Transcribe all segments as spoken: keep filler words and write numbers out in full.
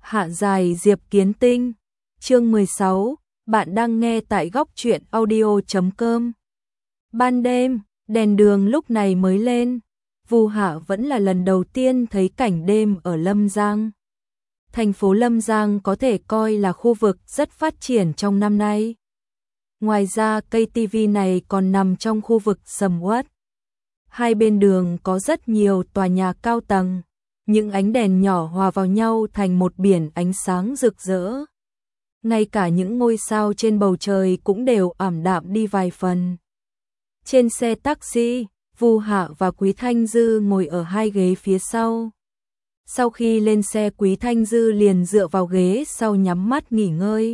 Hạ dài Diệp Kiến Tinh. Chương mười sáu, bạn đang nghe tại góc truyện audio chấm com. Ban đêm, đèn đường lúc này mới lên. Vu Hạ vẫn là lần đầu tiên thấy cảnh đêm ở Lâm Giang. Thành phố Lâm Giang có thể coi là khu vực rất phát triển trong năm nay. Ngoài ra cây ti vi này còn nằm trong khu vực sầm uất. Hai bên đường có rất nhiều tòa nhà cao tầng, những ánh đèn nhỏ hòa vào nhau thành một biển ánh sáng rực rỡ. Ngay cả những ngôi sao trên bầu trời cũng đều ảm đạm đi vài phần. Trên xe taxi, Vu Hạ và Quý Thanh Dư ngồi ở hai ghế phía sau. Sau khi lên xe, Quý Thanh Dư liền dựa vào ghế sau nhắm mắt nghỉ ngơi.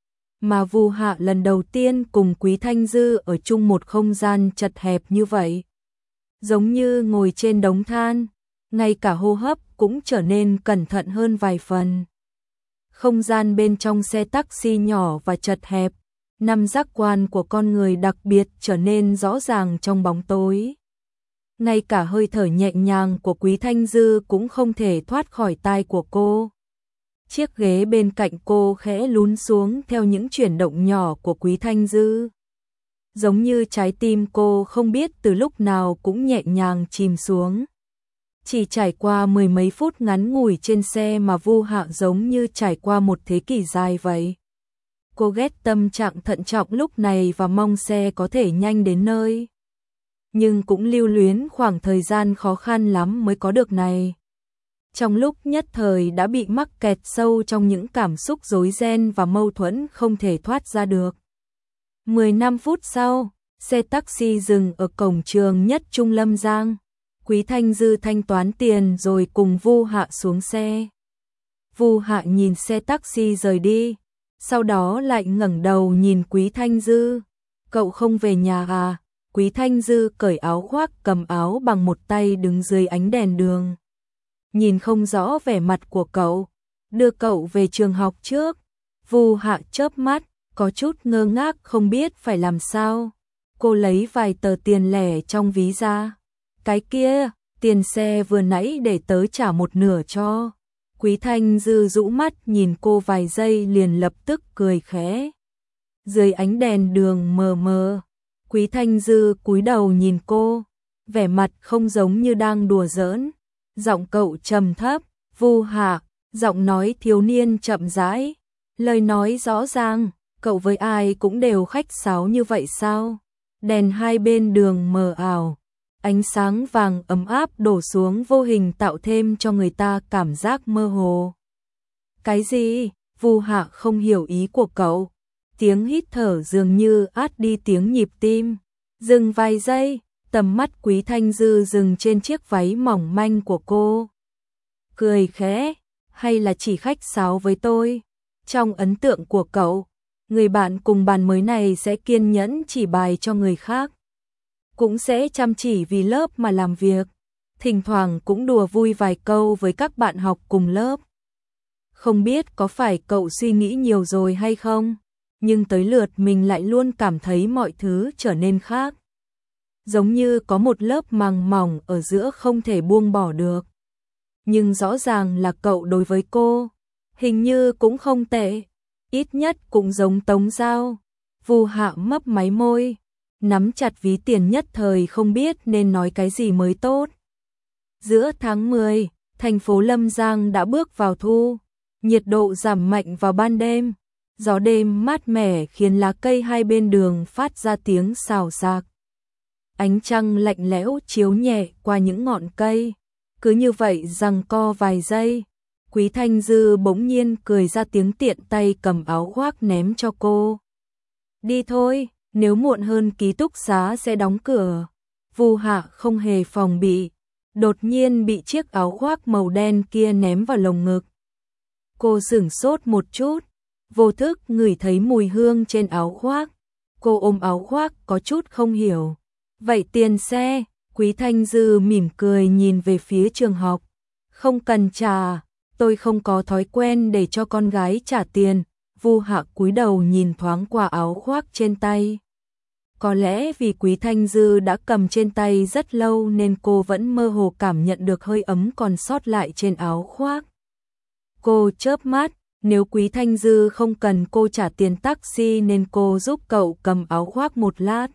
Mà Vu Hạ lần đầu tiên cùng Quý Thanh Dư ở chung một không gian chật hẹp như vậy. Giống như ngồi trên đống than, ngay cả hô hấp cũng trở nên cẩn thận hơn vài phần. Không gian bên trong xe taxi nhỏ và chật hẹp, năm giác quan của con người đặc biệt trở nên rõ ràng trong bóng tối. Ngay cả hơi thở nhẹ nhàng của Quý Thanh Dư cũng không thể thoát khỏi tai của cô. Chiếc ghế bên cạnh cô khẽ lún xuống theo những chuyển động nhỏ của Quý Thanh Dư. Giống như trái tim cô không biết từ lúc nào cũng nhẹ nhàng chìm xuống. Chỉ trải qua mười mấy phút ngắn ngủi trên xe mà Vu Hạ giống như trải qua một thế kỷ dài vậy. Cô ghét tâm trạng thận trọng lúc này và mong xe có thể nhanh đến nơi. Nhưng cũng lưu luyến khoảng thời gian khó khăn lắm mới có được này. Trong lúc nhất thời đã bị mắc kẹt sâu trong những cảm xúc rối ren và mâu thuẫn không thể thoát ra được. mười lăm phút sau, xe taxi dừng ở cổng trường Nhất Trung Lâm Giang. Quý Thanh Dư thanh toán tiền rồi cùng Vu Hạ xuống xe. Vu Hạ nhìn xe taxi rời đi, sau đó lại ngẩng đầu nhìn Quý Thanh Dư. Cậu không về nhà à? Quý Thanh Dư cởi áo khoác cầm áo bằng một tay đứng dưới ánh đèn đường. Nhìn không rõ vẻ mặt của cậu, đưa cậu về trường học trước. Vu Hạ chớp mắt, có chút ngơ ngác không biết phải làm sao. Cô lấy vài tờ tiền lẻ trong ví ra. Cái kia, tiền xe vừa nãy để tớ trả một nửa cho. Quý Thanh Dư rũ mắt nhìn cô vài giây liền lập tức cười khẽ. Dưới ánh đèn đường mờ mờ, Quý Thanh Dư cúi đầu nhìn cô, vẻ mặt không giống như đang đùa giỡn. Giọng cậu trầm thấp, Vu Hạ, giọng nói thiếu niên chậm rãi, lời nói rõ ràng, cậu với ai cũng đều khách sáo như vậy sao? Đèn hai bên đường mờ ảo, ánh sáng vàng ấm áp đổ xuống vô hình tạo thêm cho người ta cảm giác mơ hồ. Cái gì? Vu Hạ không hiểu ý của cậu. Tiếng hít thở dường như át đi tiếng nhịp tim. Dừng vài giây, tầm mắt Quý Thanh Dư dừng trên chiếc váy mỏng manh của cô. Cười khẽ, hay là chỉ khách sáo với tôi? Trong ấn tượng của cậu, người bạn cùng bàn mới này sẽ kiên nhẫn chỉ bài cho người khác. Cũng sẽ chăm chỉ vì lớp mà làm việc. Thỉnh thoảng cũng đùa vui vài câu với các bạn học cùng lớp. Không biết có phải cậu suy nghĩ nhiều rồi hay không? Nhưng tới lượt mình lại luôn cảm thấy mọi thứ trở nên khác. Giống như có một lớp màng mỏng ở giữa không thể buông bỏ được. Nhưng rõ ràng là cậu đối với cô, hình như cũng không tệ, ít nhất cũng giống Tống Giao. Vu Hạ mấp máy môi, nắm chặt ví tiền nhất thời không biết nên nói cái gì mới tốt. Giữa tháng mười, thành phố Lâm Giang đã bước vào thu, nhiệt độ giảm mạnh vào ban đêm. Gió đêm mát mẻ khiến lá cây hai bên đường phát ra tiếng xào xạc. Ánh trăng lạnh lẽo chiếu nhẹ qua những ngọn cây. Cứ như vậy giằng co vài giây, Quý Thanh Dư bỗng nhiên cười ra tiếng tiện tay cầm áo khoác ném cho cô. Đi thôi, nếu muộn hơn ký túc xá sẽ đóng cửa. Vu Hạ không hề phòng bị, đột nhiên bị chiếc áo khoác màu đen kia ném vào lồng ngực. Cô sửng sốt một chút, vô thức ngửi thấy mùi hương trên áo khoác. Cô ôm áo khoác có chút không hiểu. Vậy tiền xe? Quý Thanh Dư mỉm cười nhìn về phía trường học. Không cần trả, tôi không có thói quen để cho con gái trả tiền. Vu Hạ cúi đầu nhìn thoáng qua áo khoác trên tay. Có lẽ vì Quý Thanh Dư đã cầm trên tay rất lâu nên cô vẫn mơ hồ cảm nhận được hơi ấm còn sót lại trên áo khoác. Cô chớp mắt, nếu Quý Thanh Dư không cần cô trả tiền taxi nên cô giúp cậu cầm áo khoác một lát.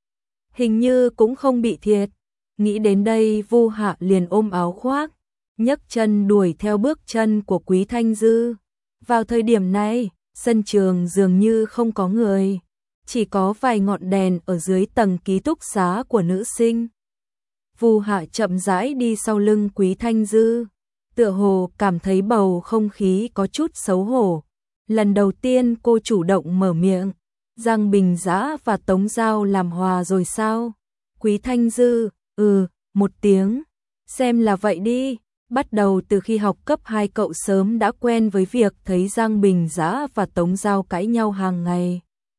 Hình như cũng không bị thiệt. Nghĩ đến đây Vu Hạ liền ôm áo khoác, nhấc chân đuổi theo bước chân của Quý Thanh Dư. Vào thời điểm này, sân trường dường như không có người, chỉ có vài ngọn đèn ở dưới tầng ký túc xá của nữ sinh. Vu Hạ chậm rãi đi sau lưng Quý Thanh Dư, tựa hồ cảm thấy bầu không khí có chút xấu hổ. Lần đầu tiên cô chủ động mở miệng, Giang Bình Dã và Tống Giao làm hòa rồi sao? Quý Thanh Dư, ừ, một tiếng, xem là vậy đi. Bắt đầu từ khi học cấp hai cậu sớm đã quen với việc thấy Giang Bình Dã và Tống Giao cãi nhau hàng ngày.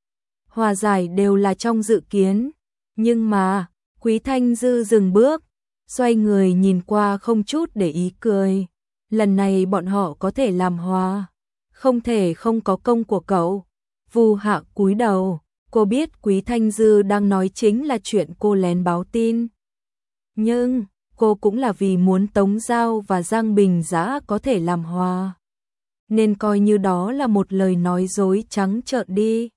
Hòa giải đều là trong dự kiến, nhưng mà, Quý Thanh Dư dừng bước, xoay người nhìn qua không chút để ý cười. Lần này bọn họ có thể làm hòa, không thể không có công của cậu. Vu Hạ cúi đầu, cô biết Quý Thanh Dư đang nói chính là chuyện cô lén báo tin. Nhưng, cô cũng là vì muốn Tống Giao và Giang Bình Dã có thể làm hòa, nên coi như đó là một lời nói dối trắng trợn đi.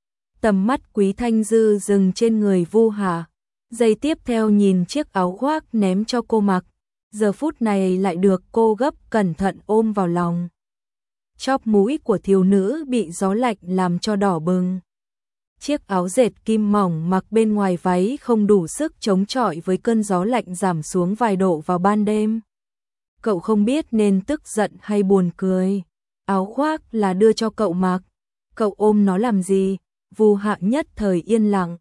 Tầm mắt Quý Thanh Dư dừng trên người Vu Hạ, giây tiếp theo nhìn chiếc áo khoác ném cho cô mặc, giờ phút này lại được cô gấp cẩn thận ôm vào lòng. Chóp mũi của thiếu nữ bị gió lạnh làm cho đỏ bừng. Chiếc áo dệt kim mỏng mặc bên ngoài váy không đủ sức chống chọi với cơn gió lạnh giảm xuống vài độ vào ban đêm. Cậu không biết nên tức giận hay buồn cười. Áo khoác là đưa cho cậu mặc, cậu ôm nó làm gì? Vu Hạ nhất thời yên lặng.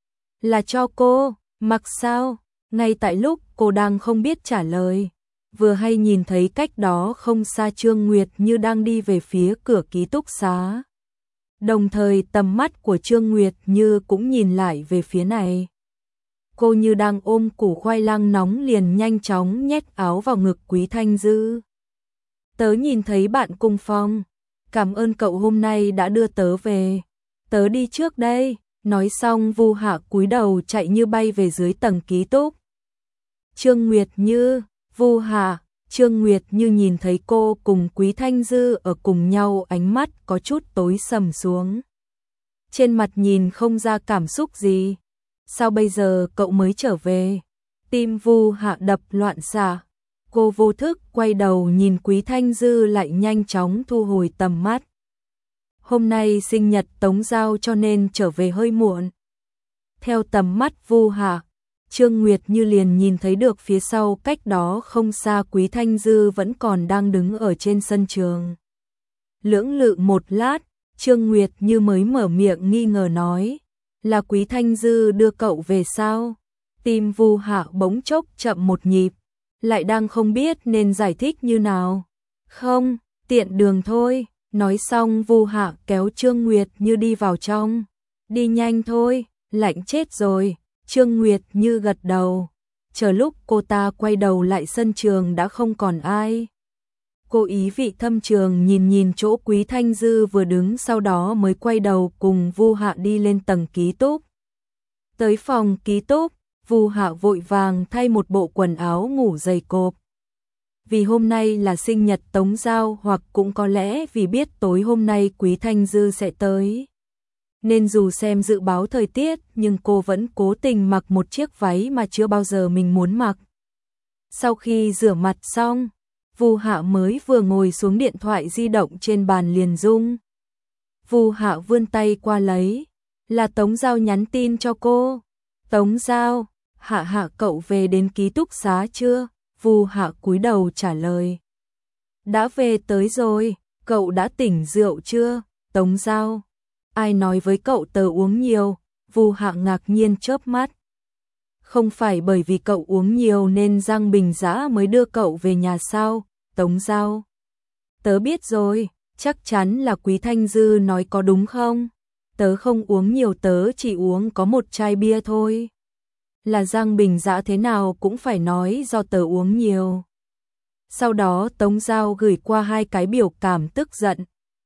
Là cho cô, mặc sao? Ngay tại lúc cô đang không biết trả lời, vừa hay nhìn thấy cách đó không xa Trương Nguyệt Như đang đi về phía cửa ký túc xá. Đồng thời tầm mắt của Trương Nguyệt Như cũng nhìn lại về phía này. Cô như đang ôm củ khoai lang nóng liền nhanh chóng nhét áo vào ngực Quý Thanh Dư. Tớ nhìn thấy bạn cùng phòng, cảm ơn cậu hôm nay đã đưa tớ về. Tớ đi trước đây. Nói xong Vu Hạ cúi đầu chạy như bay về dưới tầng ký túc. Trương Nguyệt Như, Vu Hạ, Trương Nguyệt Như nhìn thấy cô cùng Quý Thanh Dư ở cùng nhau, ánh mắt có chút tối sầm xuống. Trên mặt nhìn không ra cảm xúc gì. Sao bây giờ cậu mới trở về? Tim Vu Hạ đập loạn xạ. Cô vô thức quay đầu nhìn Quý Thanh Dư lại nhanh chóng thu hồi tầm mắt. Hôm nay sinh nhật Tống Giao cho nên trở về hơi muộn. Theo tầm mắt Vu Hạ, Trương Nguyệt Như liền nhìn thấy được phía sau cách đó không xa Quý Thanh Dư vẫn còn đang đứng ở trên sân trường. Lưỡng lự một lát, Trương Nguyệt Như mới mở miệng nghi ngờ nói, là Quý Thanh Dư đưa cậu về sao? Tim Vu Hạ bỗng chốc chậm một nhịp, lại đang không biết nên giải thích như nào. Không, tiện đường thôi. Nói xong Vu Hạ kéo Trương Nguyệt Như đi vào trong. Đi nhanh thôi, lạnh chết rồi. Trương Nguyệt Như gật đầu. Chờ lúc cô ta quay đầu lại sân trường đã không còn ai. Cô ý vị thâm trường nhìn nhìn chỗ Quý Thanh Dư vừa đứng, sau đó mới quay đầu cùng Vu Hạ đi lên tầng ký túc. Tới phòng ký túc, Vu Hạ vội vàng thay một bộ quần áo ngủ dày cộp. Vì hôm nay là sinh nhật Tống Giao, hoặc cũng có lẽ vì biết tối hôm nay Quý Thanh Dư sẽ tới, nên dù xem dự báo thời tiết nhưng cô vẫn cố tình mặc một chiếc váy mà chưa bao giờ mình muốn mặc. Sau khi rửa mặt xong, Vu Hạ mới vừa ngồi xuống, điện thoại di động trên bàn liền rung. Vu Hạ vươn tay qua lấy, là Tống Giao nhắn tin cho cô. Tống Giao, Hạ Hạ cậu về đến ký túc xá chưa? Vu Hạ cúi đầu trả lời. Đã về tới rồi, cậu đã tỉnh rượu chưa? Tống Giao, ai nói với cậu tớ uống nhiều? Vu Hạ ngạc nhiên chớp mắt. Không phải bởi vì cậu uống nhiều nên Giang Bình Dã mới đưa cậu về nhà sao? Tống Giao, tớ biết rồi, chắc chắn là Quý Thanh Dư nói có đúng không? Tớ không uống nhiều, tớ chỉ uống có một chai bia thôi. Là Giang Bình Dã thế nào cũng phải nói do tớ uống nhiều. Sau đó Tống Giao gửi qua hai cái biểu cảm tức giận.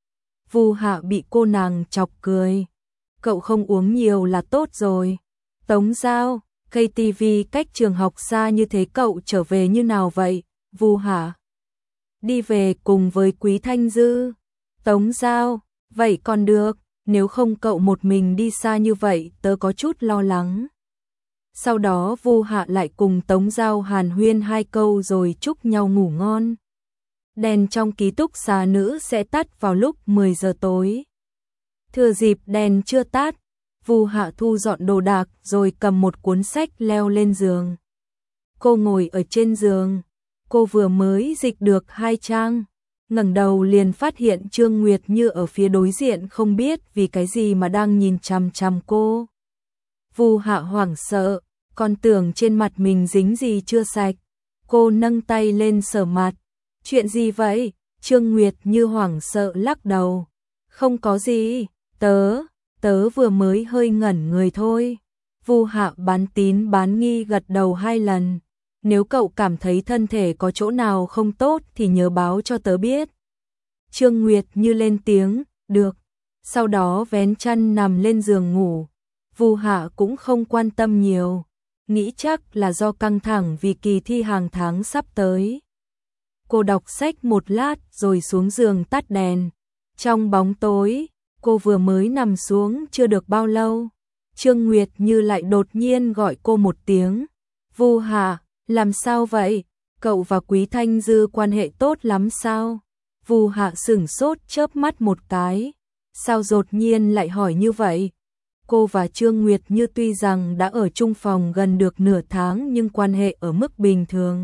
Vu Hạ bị cô nàng chọc cười. Cậu không uống nhiều là tốt rồi. Tống Giao, ca tê vê cách trường học xa như thế cậu trở về như nào vậy? Vu Hạ đi về cùng với Quý Thanh Dư. Tống Giao, vậy còn được, nếu không cậu một mình đi xa như vậy tớ có chút lo lắng. Sau đó Vu Hạ lại cùng Tống Giao hàn huyên hai câu rồi chúc nhau ngủ ngon. Đèn trong ký túc xá nữ sẽ tắt vào lúc mười giờ tối. Thừa dịp đèn chưa tắt, Vu Hạ thu dọn đồ đạc rồi cầm một cuốn sách leo lên giường. Cô ngồi ở trên giường, cô vừa mới dịch được hai trang, ngẩng đầu liền phát hiện Trương Nguyệt Như ở phía đối diện không biết vì cái gì mà đang nhìn chằm chằm cô. Vu Hạ hoảng sợ, còn tưởng trên mặt mình dính gì chưa sạch. Cô nâng tay lên sờ mặt. Chuyện gì vậy? Trương Nguyệt Như hoảng sợ lắc đầu. Không có gì, tớ, tớ vừa mới hơi ngẩn người thôi. Vu Hạ bán tín bán nghi gật đầu hai lần. Nếu cậu cảm thấy thân thể có chỗ nào không tốt thì nhớ báo cho tớ biết. Trương Nguyệt Như lên tiếng, được. Sau đó vén chăn nằm lên giường ngủ. Vu Hạ cũng không quan tâm nhiều, nghĩ chắc là do căng thẳng vì kỳ thi hàng tháng sắp tới. Cô đọc sách một lát rồi xuống giường tắt đèn. Trong bóng tối, cô vừa mới nằm xuống chưa được bao lâu, Trương Nguyệt Như lại đột nhiên gọi cô một tiếng. Vu Hạ, làm sao vậy? Cậu và Quý Thanh Dư quan hệ tốt lắm sao? Vu Hạ sửng sốt chớp mắt một cái. Sao đột nhiên lại hỏi như vậy? Cô và Trương Nguyệt Như tuy rằng đã ở chung phòng gần được nửa tháng nhưng quan hệ ở mức bình thường.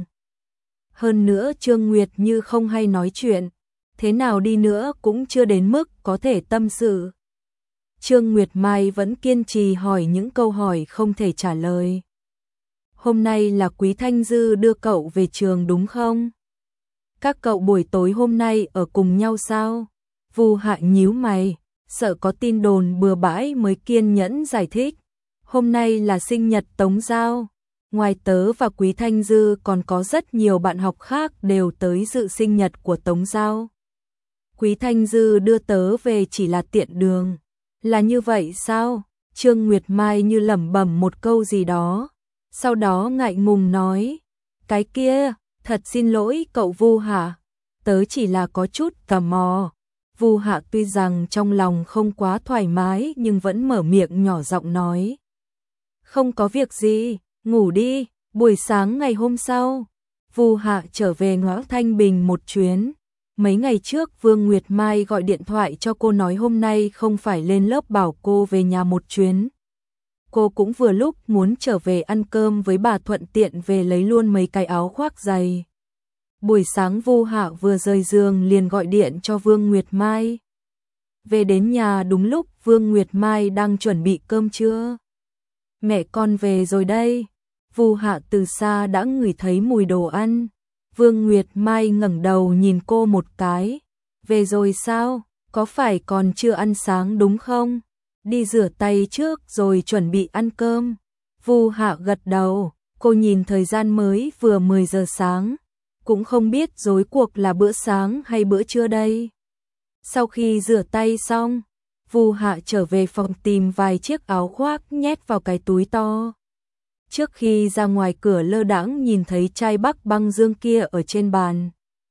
Hơn nữa Trương Nguyệt Như không hay nói chuyện, thế nào đi nữa cũng chưa đến mức có thể tâm sự. Trương Nguyệt Mai vẫn kiên trì hỏi những câu hỏi không thể trả lời. Hôm nay là Quý Thanh Dư đưa cậu về trường đúng không? Các cậu buổi tối hôm nay ở cùng nhau sao? Vu Hạ nhíu mày, sợ có tin đồn bừa bãi mới kiên nhẫn giải thích. Hôm nay là sinh nhật Tống Giao. Ngoài tớ và Quý Thanh Dư còn có rất nhiều bạn học khác đều tới dự sinh nhật của Tống Giao. Quý Thanh Dư đưa tớ về chỉ là tiện đường. Là như vậy sao? Trương Nguyệt Mai như lẩm bẩm một câu gì đó. Sau đó ngại ngùng nói. Cái kia, thật xin lỗi cậu Vu Hạ. Tớ chỉ là có chút tò mò. Vu Hạ tuy rằng trong lòng không quá thoải mái nhưng vẫn mở miệng nhỏ giọng nói. Không có việc gì, ngủ đi, buổi sáng ngày hôm sau. Vu Hạ trở về ngõ Thanh Bình một chuyến. Mấy ngày trước Vương Nguyệt Mai gọi điện thoại cho cô nói hôm nay không phải lên lớp bảo cô về nhà một chuyến. Cô cũng vừa lúc muốn trở về ăn cơm với bà thuận tiện về lấy luôn mấy cái áo khoác dày. Buổi sáng Vu Hạ vừa rời giường liền gọi điện cho Vương Nguyệt Mai. Về đến nhà đúng lúc Vương Nguyệt Mai đang chuẩn bị cơm trưa. Mẹ con về rồi đây. Vu Hạ từ xa đã ngửi thấy mùi đồ ăn. Vương Nguyệt Mai ngẩng đầu nhìn cô một cái. Về rồi sao? Có phải còn chưa ăn sáng đúng không? Đi rửa tay trước rồi chuẩn bị ăn cơm. Vu Hạ gật đầu. Cô nhìn thời gian mới vừa mười giờ sáng. Cũng không biết rối cuộc là bữa sáng hay bữa trưa đây. Sau khi rửa tay xong, Vu Hạ trở về phòng tìm vài chiếc áo khoác nhét vào cái túi to. Trước khi ra ngoài cửa lơ đãng nhìn thấy chai Bắc Băng Dương kia ở trên bàn.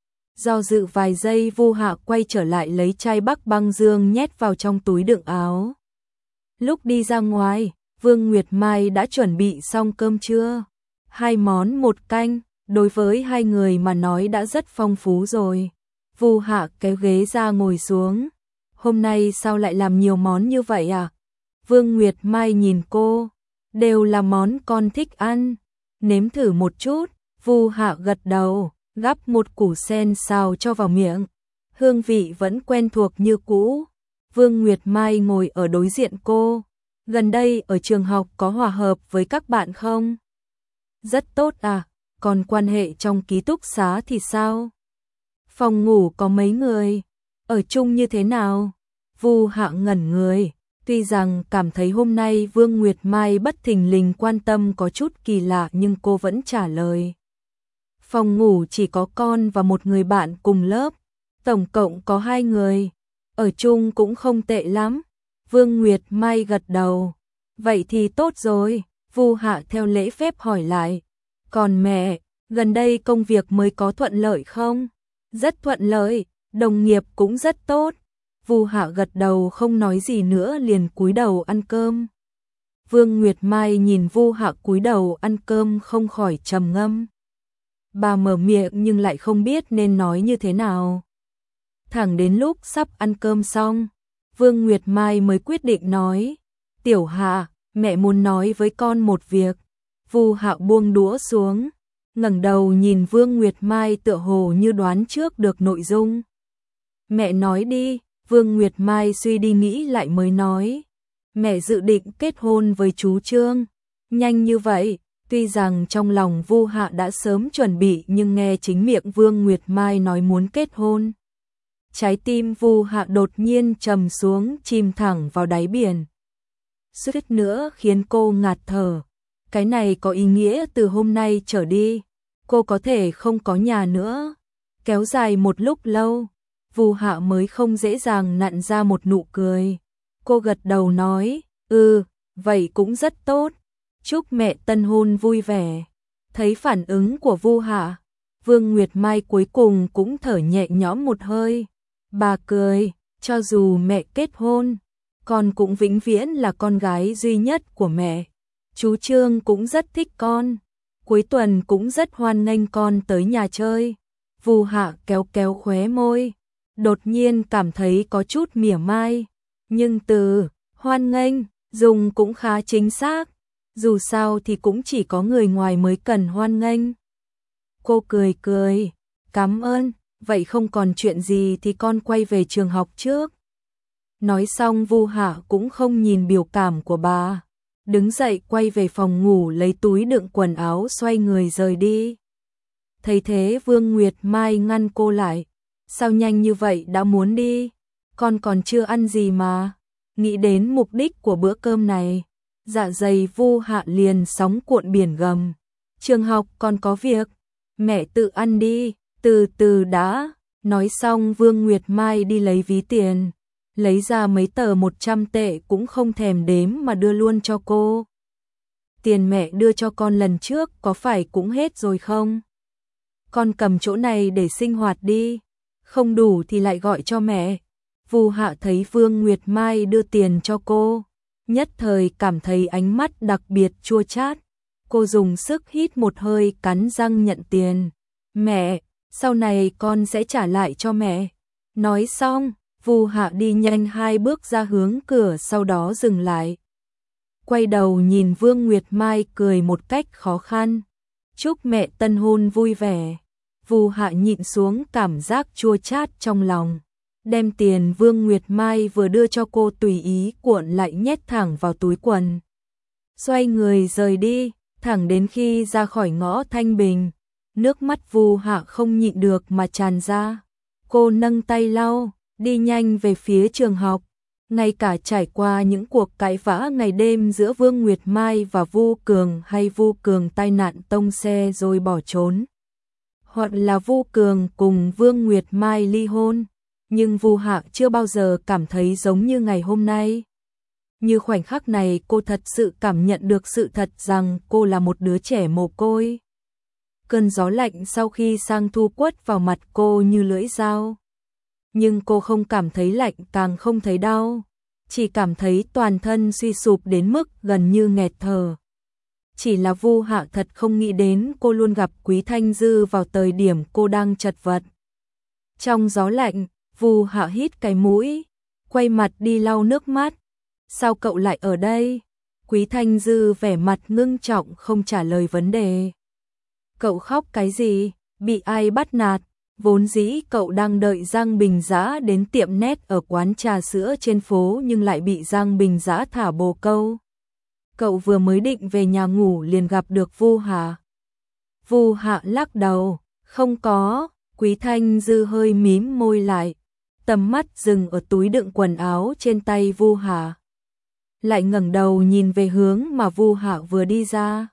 Do dự vài giây Vu Hạ quay trở lại lấy chai Bắc Băng Dương nhét vào trong túi đựng áo. Lúc đi ra ngoài, Vương Nguyệt Mai đã chuẩn bị xong cơm trưa. Hai món một canh, đối với hai người mà nói đã rất phong phú rồi. Vu Hạ kéo ghế ra ngồi xuống. Hôm nay sao lại làm nhiều món như vậy à? Vương Nguyệt Mai nhìn cô. Đều là món con thích ăn. Nếm thử một chút. Vu Hạ gật đầu, gắp một củ sen xào cho vào miệng. Hương vị vẫn quen thuộc như cũ. Vương Nguyệt Mai ngồi ở đối diện cô. Gần đây ở trường học có hòa hợp với các bạn không? Rất tốt à, còn quan hệ trong ký túc xá thì sao? Phòng ngủ có mấy người? Ở chung như thế nào? Vu Hạ ngẩn người. Tuy rằng cảm thấy hôm nay Vương Nguyệt Mai bất thình lình quan tâm có chút kỳ lạ nhưng cô vẫn trả lời. Phòng ngủ chỉ có con và một người bạn cùng lớp. Tổng cộng có hai người. Ở chung cũng không tệ lắm. Vương Nguyệt Mai gật đầu. Vậy thì tốt rồi. Vu Hạ theo lễ phép hỏi lại. Còn mẹ, gần đây công việc mới có thuận lợi không? Rất thuận lợi, đồng nghiệp cũng rất tốt. Vu Hạ gật đầu không nói gì nữa liền cúi đầu ăn cơm. Vương Nguyệt Mai nhìn Vu Hạ cúi đầu ăn cơm không khỏi trầm ngâm. Bà mở miệng nhưng lại không biết nên nói như thế nào. Thẳng đến lúc sắp ăn cơm xong, Vương Nguyệt Mai mới quyết định nói, Tiểu Hạ, mẹ muốn nói với con một việc. Vu Hạ buông đũa xuống, ngẩng đầu nhìn Vương Nguyệt Mai tựa hồ như đoán trước được nội dung. Mẹ nói đi, Vương Nguyệt Mai suy đi nghĩ lại mới nói. Mẹ dự định kết hôn với chú Trương. Nhanh như vậy, tuy rằng trong lòng Vu Hạ đã sớm chuẩn bị nhưng nghe chính miệng Vương Nguyệt Mai nói muốn kết hôn. Trái tim Vu Hạ đột nhiên trầm xuống chìm thẳng vào đáy biển. Suýt nữa khiến cô ngạt thở. Cái này có ý nghĩa từ hôm nay trở đi, cô có thể không có nhà nữa. Kéo dài một lúc lâu, Vu Hạ mới không dễ dàng nặn ra một nụ cười. Cô gật đầu nói, ừ, vậy cũng rất tốt. Chúc mẹ tân hôn vui vẻ. Thấy phản ứng của Vu Hạ, Vương Nguyệt Mai cuối cùng cũng thở nhẹ nhõm một hơi. Bà cười, cho dù mẹ kết hôn, con cũng vĩnh viễn là con gái duy nhất của mẹ. Chú Trương cũng rất thích con, cuối tuần cũng rất hoan nghênh con tới nhà chơi. Vu Hạ kéo kéo khóe môi, đột nhiên cảm thấy có chút mỉa mai. Nhưng từ hoan nghênh dùng cũng khá chính xác, dù sao thì cũng chỉ có người ngoài mới cần hoan nghênh. Cô cười cười, cảm ơn, vậy không còn chuyện gì thì con quay về trường học trước. Nói xong Vu Hạ cũng không nhìn biểu cảm của bà, đứng dậy quay về phòng ngủ lấy túi đựng quần áo xoay người rời đi. Thấy thế Vương Nguyệt Mai ngăn cô lại, sao nhanh như vậy đã muốn đi, con còn chưa ăn gì mà. Nghĩ đến mục đích của bữa cơm này, dạ dày Vu Hạ liền sóng cuộn biển gầm. Trường học còn có việc, mẹ tự ăn đi, từ từ đã. Nói xong Vương Nguyệt Mai đi lấy ví tiền, lấy ra mấy tờ một trăm tệ cũng không thèm đếm mà đưa luôn cho cô. Tiền mẹ đưa cho con lần trước có phải cũng hết rồi không? Con cầm chỗ này để sinh hoạt đi, không đủ thì lại gọi cho mẹ. Vu Hạ thấy Vương Nguyệt Mai đưa tiền cho cô, nhất thời cảm thấy ánh mắt đặc biệt chua chát. Cô dùng sức hít một hơi cắn răng nhận tiền. Mẹ, sau này con sẽ trả lại cho mẹ. Nói xong, Vu Hạ đi nhanh hai bước ra hướng cửa sau đó dừng lại. Quay đầu nhìn Vương Nguyệt Mai cười một cách khó khăn. Chúc mẹ tân hôn vui vẻ. Vu Hạ nhịn xuống cảm giác chua chát trong lòng. Đem tiền Vương Nguyệt Mai vừa đưa cho cô tùy ý cuộn lại nhét thẳng vào túi quần. Xoay người rời đi, thẳng đến khi ra khỏi ngõ Thanh Bình. Nước mắt Vu Hạ không nhịn được mà tràn ra. Cô nâng tay lau, đi nhanh về phía trường học. Ngay cả trải qua những cuộc cãi vã ngày đêm giữa Vương Nguyệt Mai và Vu Cường hay Vu Cường tai nạn tông xe rồi bỏ trốn, hoặc là Vu Cường cùng Vương Nguyệt Mai ly hôn, nhưng Vu Hạ chưa bao giờ cảm thấy giống như ngày hôm nay. Như khoảnh khắc này cô thật sự cảm nhận được sự thật rằng cô là một đứa trẻ mồ côi. Cơn gió lạnh sau khi sang thu quất vào mặt cô như lưỡi dao. Nhưng cô không cảm thấy lạnh càng không thấy đau, chỉ cảm thấy toàn thân suy sụp đến mức gần như nghẹt thở. Chỉ là Vu Hạ thật không nghĩ đến cô luôn gặp Quý Thanh Dư vào thời điểm cô đang chật vật. Trong gió lạnh, Vu Hạ hít cái mũi, quay mặt đi lau nước mắt. Sao cậu lại ở đây? Quý Thanh Dư vẻ mặt ngưng trọng không trả lời vấn đề. Cậu khóc cái gì? Bị ai bắt nạt? Vốn dĩ cậu đang đợi Giang Bình Giã đến tiệm nét ở quán trà sữa trên phố nhưng lại bị Giang Bình Giã thả bồ câu. Cậu vừa mới định về nhà ngủ liền gặp được Vu Hạ. Vu Hạ lắc đầu, không có. Quý Thanh Dư hơi mím môi lại, tầm mắt dừng ở túi đựng quần áo trên tay Vu Hạ. Lại ngẩng đầu nhìn về hướng mà Vu Hạ vừa đi ra.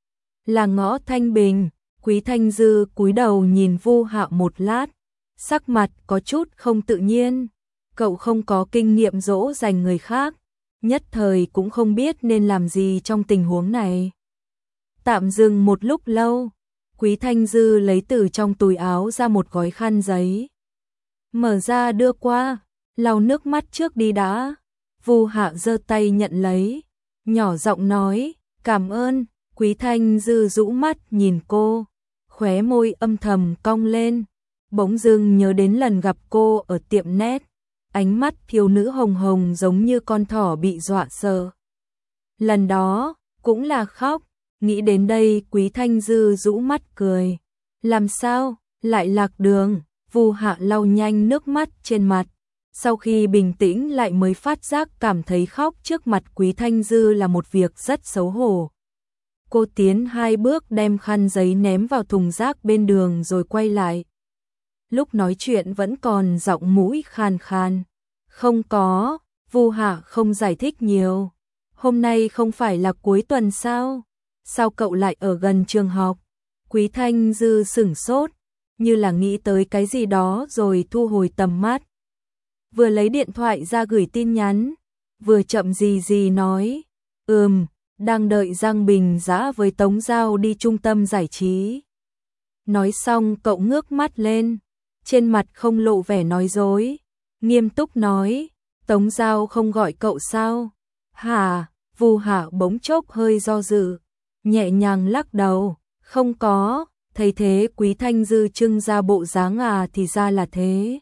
Là ngõ Thanh Bình. Quý Thanh Dư cúi đầu nhìn Vu Hạ một lát, sắc mặt có chút không tự nhiên. Cậu không có kinh nghiệm dỗ dành người khác, nhất thời cũng không biết nên làm gì trong tình huống này. Tạm dừng một lúc lâu, Quý Thanh Dư lấy từ trong túi áo ra một gói khăn giấy. Mở ra đưa qua, lau nước mắt trước đi đã. Vu Hạ giơ tay nhận lấy, nhỏ giọng nói, cảm ơn. Quý Thanh Dư rũ mắt nhìn cô, khóe môi âm thầm cong lên. Bỗng dưng nhớ đến lần gặp cô ở tiệm nét, ánh mắt thiếu nữ hồng hồng giống như con thỏ bị dọa sợ. Lần đó, cũng là khóc, nghĩ đến đây Quý Thanh Dư rũ mắt cười. Làm sao, lại lạc đường? Vu Hạ lau nhanh nước mắt trên mặt. Sau khi bình tĩnh lại mới phát giác cảm thấy khóc trước mặt Quý Thanh Dư là một việc rất xấu hổ. Cô tiến hai bước đem khăn giấy ném vào thùng rác bên đường rồi quay lại. Lúc nói chuyện vẫn còn giọng mũi khàn khàn. Không có, Vu Hạ không giải thích nhiều. Hôm nay không phải là cuối tuần sao? Sao cậu lại ở gần trường học? Quý Thanh Dư sửng sốt, như là nghĩ tới cái gì đó rồi thu hồi tầm mắt. Vừa lấy điện thoại ra gửi tin nhắn, vừa chậm gì gì nói, ừm, đang đợi Giang Bình Dã với Tống Giao đi trung tâm giải trí. Nói xong cậu ngước mắt lên, trên mặt không lộ vẻ nói dối, nghiêm túc nói, Tống Giao không gọi cậu sao? Hả? Vu Hạ bỗng chốc hơi do dự, nhẹ nhàng lắc đầu, không có. Thấy thế Quý Thanh Dư trưng ra bộ dáng à thì ra là thế.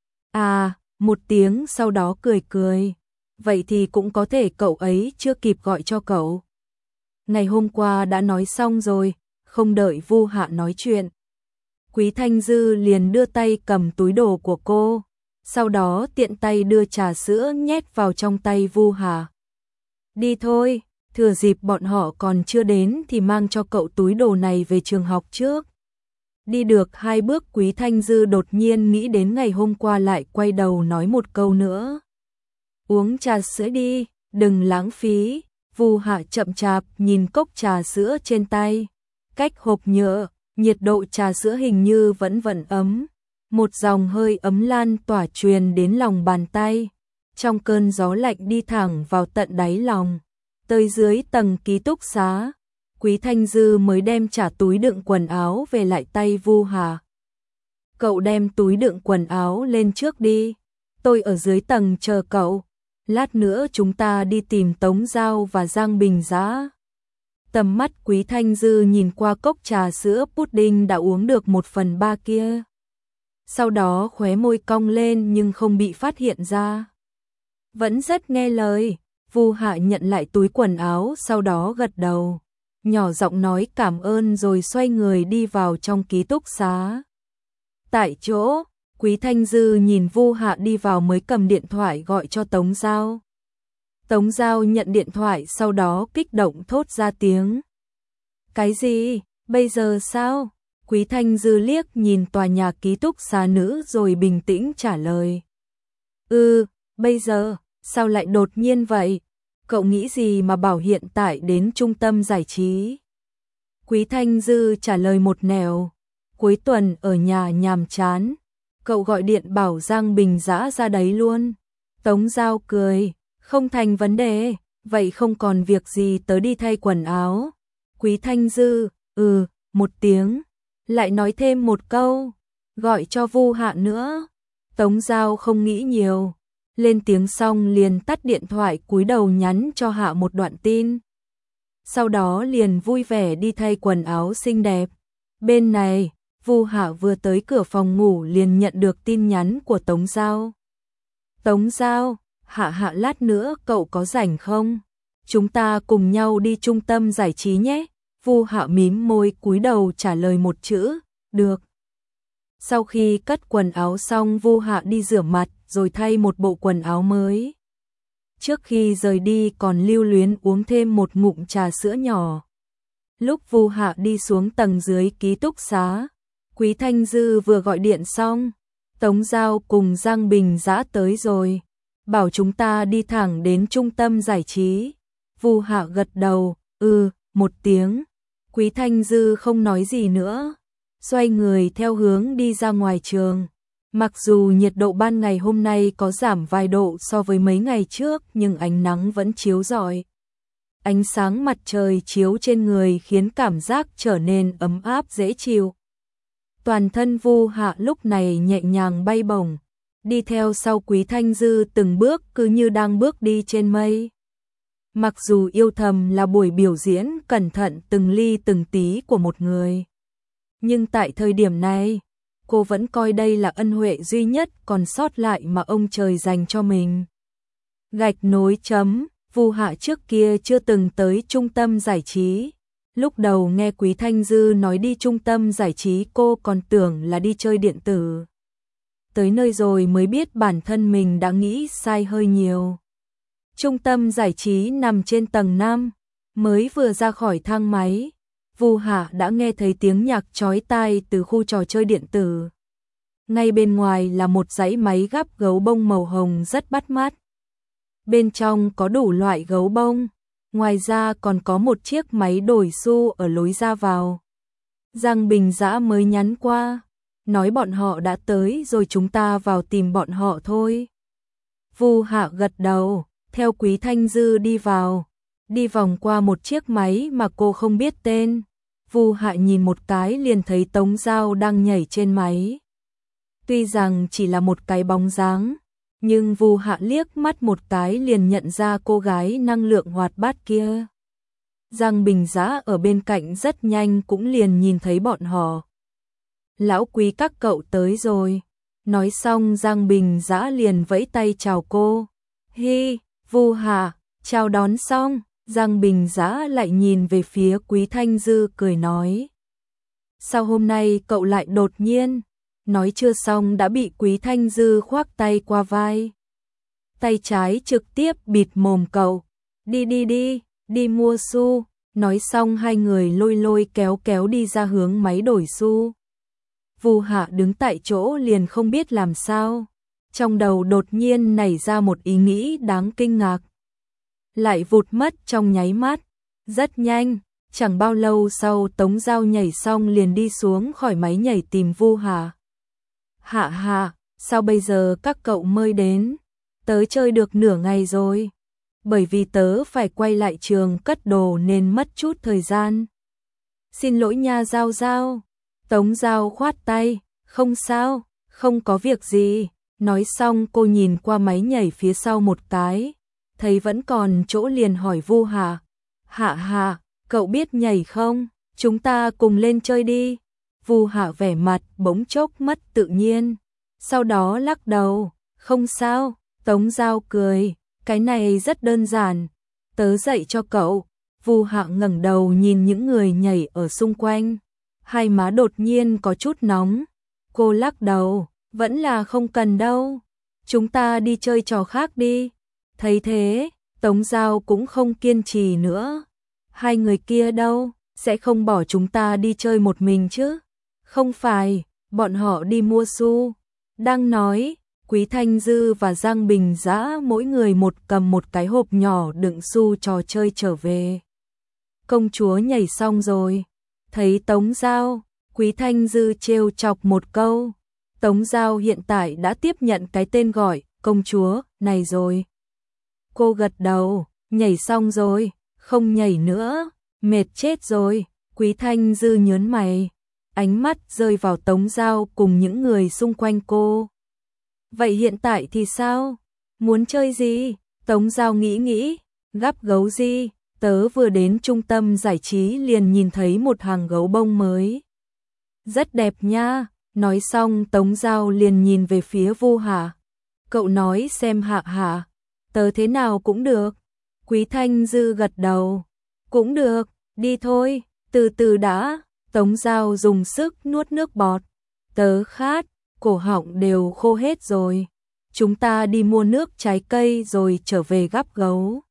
À, một tiếng sau đó cười cười. Vậy thì cũng có thể cậu ấy chưa kịp gọi cho cậu. Ngày hôm qua đã nói xong rồi, không đợi Vu Hạ nói chuyện. Quý Thanh Dư liền đưa tay cầm túi đồ của cô, sau đó tiện tay đưa trà sữa nhét vào trong tay Vu Hạ. Đi thôi, thừa dịp bọn họ còn chưa đến thì mang cho cậu túi đồ này về trường học trước. Đi được hai bước Quý Thanh Dư đột nhiên nghĩ đến ngày hôm qua lại quay đầu nói một câu nữa. Uống trà sữa đi, đừng lãng phí. Vu Hạ chậm chạp nhìn cốc trà sữa trên tay. Cách hộp nhựa, nhiệt độ trà sữa hình như vẫn vẫn ấm. Một dòng hơi ấm lan tỏa truyền đến lòng bàn tay. Trong cơn gió lạnh đi thẳng vào tận đáy lòng. Tới dưới tầng ký túc xá, Quý Thanh Dư mới đem trả túi đựng quần áo về lại tay Vu Hạ. Cậu đem túi đựng quần áo lên trước đi, tôi ở dưới tầng chờ cậu. Lát nữa chúng ta đi tìm Tống Giao và Giang Bình Dã. Tầm mắt Quý Thanh Dư nhìn qua cốc trà sữa pudding đã uống được một phần ba kia. Sau đó khóe môi cong lên nhưng không bị phát hiện ra. Vẫn rất nghe lời. Vu Hạ nhận lại túi quần áo sau đó gật đầu, nhỏ giọng nói cảm ơn rồi xoay người đi vào trong ký túc xá. Tại chỗ, Quý Thanh Dư nhìn Vu Hạ đi vào mới cầm điện thoại gọi cho Tống Giao. Tống Giao nhận điện thoại sau đó kích động thốt ra tiếng. Cái gì? Bây giờ sao? Quý Thanh Dư liếc nhìn tòa nhà ký túc xá nữ rồi bình tĩnh trả lời. Ừ, bây giờ. Sao lại đột nhiên vậy? Cậu nghĩ gì mà bảo hiện tại đến trung tâm giải trí? Quý Thanh Dư trả lời một nẻo. Cuối tuần ở nhà nhàm chán. Cậu gọi điện bảo Giang Bình Dã ra đấy luôn. Tống Giao cười. Không thành vấn đề. Vậy không còn việc gì tớ đi thay quần áo. Quý Thanh Dư. Ừ, một tiếng. Lại nói thêm một câu. Gọi cho Vu Hạ nữa. Tống Giao không nghĩ nhiều. Lên tiếng xong liền tắt điện thoại cúi đầu nhắn cho Hạ một đoạn tin. Sau đó liền vui vẻ đi thay quần áo xinh đẹp. Bên này, Vu Hạ vừa tới cửa phòng ngủ liền nhận được tin nhắn của Tống Giao. Tống Giao, Hạ Hạ lát nữa cậu có rảnh không? Chúng ta cùng nhau đi trung tâm giải trí nhé. Vu Hạ mím môi cúi đầu trả lời một chữ, được. Sau khi cất quần áo xong Vu Hạ đi rửa mặt rồi thay một bộ quần áo mới. Trước khi rời đi còn lưu luyến uống thêm một ngụm trà sữa nhỏ. Lúc Vu Hạ đi xuống tầng dưới ký túc xá, Quý Thanh Dư vừa gọi điện xong, Tống Giao cùng Giang Bình Dã tới rồi, bảo chúng ta đi thẳng đến trung tâm giải trí. Vu Hạ gật đầu, ừ, một tiếng. Quý Thanh Dư không nói gì nữa, xoay người theo hướng đi ra ngoài trường. Mặc dù nhiệt độ ban ngày hôm nay có giảm vài độ so với mấy ngày trước nhưng ánh nắng vẫn chiếu rọi. ánh sáng mặt trời chiếu trên người khiến cảm giác trở nên ấm áp dễ chịu. Toàn thân Vu Hạ lúc này nhẹ nhàng bay bổng, đi theo sau Quý Thanh Dư từng bước cứ như đang bước đi trên mây. Mặc dù yêu thầm là buổi biểu diễn cẩn thận từng ly từng tí của một người, nhưng tại thời điểm này, cô vẫn coi đây là ân huệ duy nhất còn sót lại mà ông trời dành cho mình. Gạch nối chấm, Vu Hạ trước kia chưa từng tới trung tâm giải trí. Lúc đầu nghe Quý Thanh Dư nói đi trung tâm giải trí cô còn tưởng là đi chơi điện tử. Tới nơi rồi mới biết bản thân mình đã nghĩ sai hơi nhiều. Trung tâm giải trí nằm trên tầng năm, mới vừa ra khỏi thang máy, Vu Hạ đã nghe thấy tiếng nhạc chói tai từ khu trò chơi điện tử. Ngay bên ngoài là một dãy máy gắp gấu bông màu hồng rất bắt mắt. Bên trong có đủ loại gấu bông, ngoài ra còn có một chiếc máy đổi xu ở lối ra vào. Giang Bình Dã mới nhắn qua, nói bọn họ đã tới rồi chúng ta vào tìm bọn họ thôi. Vu Hạ gật đầu, theo Quý Thanh Dư đi vào, đi vòng qua một chiếc máy mà cô không biết tên. Vu Hạ nhìn một cái liền thấy Tống Giao đang nhảy trên máy. Tuy rằng chỉ là một cái bóng dáng, nhưng Vu Hạ liếc mắt một cái liền nhận ra cô gái năng lượng hoạt bát kia. Giang Bình Dã ở bên cạnh rất nhanh cũng liền nhìn thấy bọn họ. Lão Quý các cậu tới rồi. Nói xong Giang Bình Dã liền vẫy tay chào cô. Hi, Vu Hạ, chào đón xong, Giang Bình Dã lại nhìn về phía Quý Thanh Dư cười nói. Sao hôm nay cậu lại đột nhiên? Nói chưa xong đã bị Quý Thanh Dư khoác tay qua vai. Tay trái trực tiếp bịt mồm cậu. Đi đi đi, đi mua xu. Nói xong hai người lôi lôi kéo kéo đi ra hướng máy đổi xu. Vu Hạ đứng tại chỗ liền không biết làm sao. Trong đầu đột nhiên nảy ra một ý nghĩ đáng kinh ngạc. Lại vụt mất trong nháy mắt. Rất nhanh, chẳng bao lâu sau Tống Giao nhảy xong liền đi xuống khỏi máy nhảy tìm Vu Hạ. Hạ Hạ, sao bây giờ các cậu mới đến? Tớ chơi được nửa ngày rồi. Bởi vì tớ phải quay lại trường cất đồ nên mất chút thời gian. Xin lỗi nha Giao Giao. Tống Giao khoát tay, không sao, không có việc gì. Nói xong cô nhìn qua máy nhảy phía sau một cái, thấy vẫn còn chỗ liền hỏi Vu Hạ. Hạ Hạ, cậu biết nhảy không? Chúng ta cùng lên chơi đi. Vu Hạ vẻ mặt bỗng chốc mất tự nhiên, sau đó lắc đầu, không sao. Tống Giao cười, cái này rất đơn giản, tớ dạy cho cậu. Vu Hạ ngẩng đầu nhìn những người nhảy ở xung quanh, hai má đột nhiên có chút nóng. Cô lắc đầu, vẫn là không cần đâu, chúng ta đi chơi trò khác đi. Thấy thế, Tống Giao cũng không kiên trì nữa. Hai người kia đâu, sẽ không bỏ chúng ta đi chơi một mình chứ? Không phải, bọn họ đi mua xu. Đang nói, Quý Thanh Dư và Giang Bình Dã mỗi người một cầm một cái hộp nhỏ đựng xu trò chơi trở về. Công chúa nhảy xong rồi. Thấy Tống Giao, Quý Thanh Dư trêu chọc một câu. Tống Giao hiện tại đã tiếp nhận cái tên gọi công chúa này rồi. Cô gật đầu, nhảy xong rồi, không nhảy nữa, mệt chết rồi. Quý Thanh Dư nhớn mày, ánh mắt rơi vào Tống Giao cùng những người xung quanh cô. Vậy hiện tại thì sao? Muốn chơi gì? Tống Giao nghĩ nghĩ, gắp gấu gì? Tớ vừa đến trung tâm giải trí liền nhìn thấy một hàng gấu bông mới. Rất đẹp nha. Nói xong Tống Giao liền nhìn về phía Vu Hạ. Cậu nói xem Hạ Hạ, tớ thế nào cũng được. Quý Thanh Dư gật đầu. Cũng được, đi thôi, từ từ đã. Tống Giao dùng sức nuốt nước bọt. Tớ khát, cổ họng đều khô hết rồi. Chúng ta đi mua nước trái cây rồi trở về gắp gấu.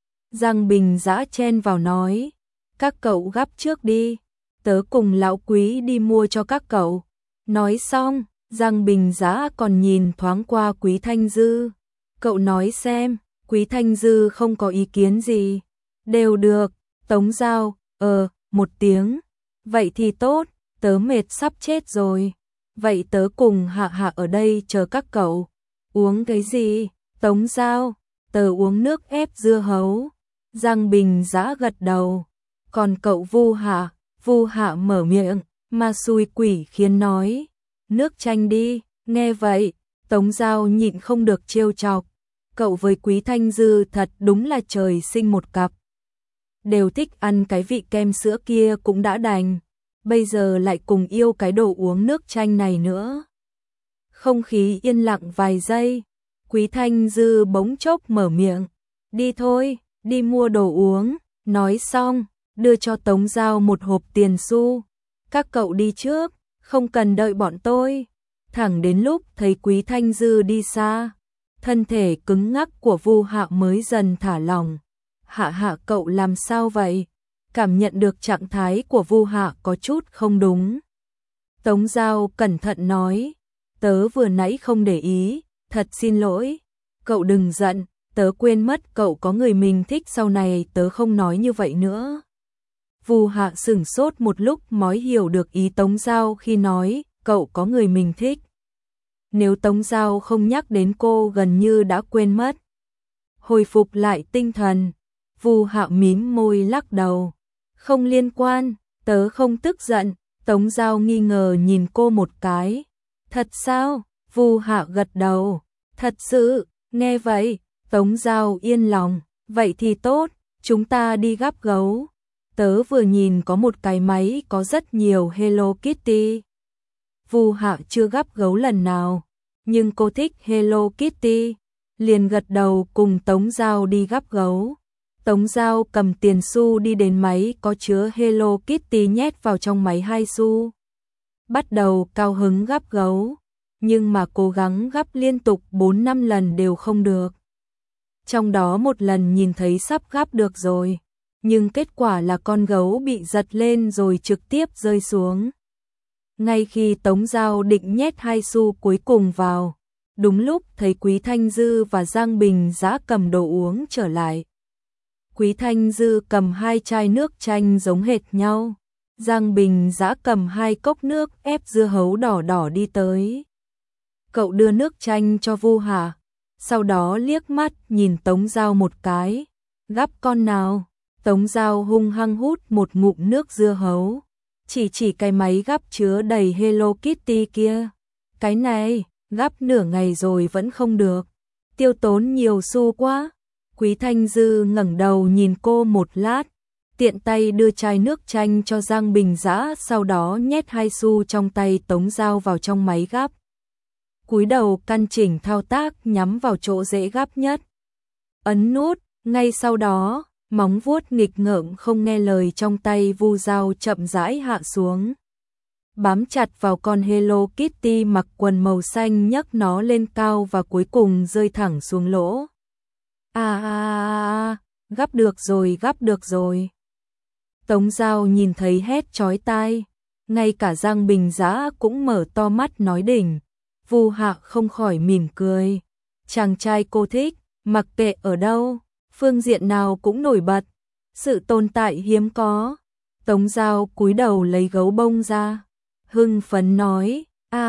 Giang Bình Dã chen vào nói. Các cậu gắp trước đi, tớ cùng lão Quý đi mua cho các cậu. Nói xong, Giang Bình Dã còn nhìn thoáng qua Quý Thanh Dư. Cậu nói xem, Quý Thanh Dư không có ý kiến gì. Đều được. Tống Giao, ờ, một tiếng. Vậy thì tốt, tớ mệt sắp chết rồi. Vậy tớ cùng Hạ Hạ ở đây chờ các cậu. Uống cái gì? Tống Giao, tớ uống nước ép dưa hấu. Giang Bình Dã gật đầu. Còn cậu Vu Hạ, Vu Hạ mở miệng, ma xui quỷ khiến nói, nước chanh đi. Nghe vậy, Tống Giao nhịn không được trêu chọc, cậu với Quý Thanh Dư thật đúng là trời sinh một cặp. Đều thích ăn cái vị kem sữa kia cũng đã đành, bây giờ lại cùng yêu cái đồ uống nước chanh này nữa. Không khí yên lặng vài giây, Quý Thanh Dư bỗng chốc mở miệng, đi thôi, đi mua đồ uống. Nói xong, đưa cho Tống Giao một hộp tiền xu, các cậu đi trước, không cần đợi bọn tôi. Thẳng đến lúc thấy Quý Thanh Dư đi xa, thân thể cứng ngắc của Vu Hạ mới dần thả lỏng. Hạ Hạ cậu làm sao vậy? Cảm nhận được trạng thái của Vu Hạ có chút không đúng. Tống Giao cẩn thận nói, tớ vừa nãy không để ý, thật xin lỗi. Cậu đừng giận, tớ quên mất cậu có người mình thích, sau này tớ không nói như vậy nữa. Vu Hạ sửng sốt một lúc mới hiểu được ý Tống Giao khi nói, cậu có người mình thích. Nếu Tống Giao không nhắc đến cô gần như đã quên mất. Hồi phục lại tinh thần, Vu Hạ mím môi lắc đầu. Không liên quan, tớ không tức giận. Tống Giao nghi ngờ nhìn cô một cái. Thật sao? Vu Hạ gật đầu. Thật sự. Nghe vậy, Tống Giao yên lòng. Vậy thì tốt, chúng ta đi gắp gấu. Tớ vừa nhìn có một cái máy có rất nhiều Hello Kitty. Vu Hạ chưa gắp gấu lần nào, nhưng cô thích Hello Kitty, liền gật đầu cùng Tống Giao đi gắp gấu. Tống Giao cầm tiền xu đi đến máy có chứa Hello Kitty nhét vào trong máy hai xu. Bắt đầu cao hứng gắp gấu, nhưng mà cố gắng gắp liên tục bốn năm lần đều không được. Trong đó một lần nhìn thấy sắp gắp được rồi, nhưng kết quả là con gấu bị giật lên rồi trực tiếp rơi xuống. Ngay khi Tống Giao định nhét hai xu cuối cùng vào, đúng lúc thấy Quý Thanh Dư và Giang Bình Dã cầm đồ uống trở lại. Quý Thanh Dư cầm hai chai nước chanh giống hệt nhau, Giang Bình Dã cầm hai cốc nước ép dưa hấu đỏ đỏ đi tới. Cậu đưa nước chanh cho Vu Hạ, sau đó liếc mắt nhìn Tống Giao một cái, gắp con nào. Tống Giao hung hăng hút một ngụm nước dưa hấu, chỉ chỉ cái máy gắp chứa đầy Hello Kitty kia. Cái này, gắp nửa ngày rồi vẫn không được, tiêu tốn nhiều xu quá. Quý Thanh Dư ngẩng đầu nhìn cô một lát, tiện tay đưa chai nước chanh cho Giang Bình Dã, sau đó nhét hai xu trong tay Tống Giao vào trong máy gắp. Cúi đầu căn chỉnh thao tác nhắm vào chỗ dễ gắp nhất. Ấn nút, ngay sau đó, móng vuốt nghịch ngợm không nghe lời trong tay Vu Giao chậm rãi hạ xuống, bám chặt vào con Hello Kitty mặc quần màu xanh, nhấc nó lên cao và cuối cùng rơi thẳng xuống lỗ. À, à, à, à, gắp được rồi, gắp được rồi. Tống Giao nhìn thấy hét chói tai, ngay cả Giang Bình Dã cũng mở to mắt nói đỉnh. Vu Hạ không khỏi mỉm cười. Chàng trai cô thích, mặc kệ ở đâu, phương diện nào cũng nổi bật, sự tồn tại hiếm có. Tống Giao cúi đầu lấy gấu bông ra, hưng phấn nói, a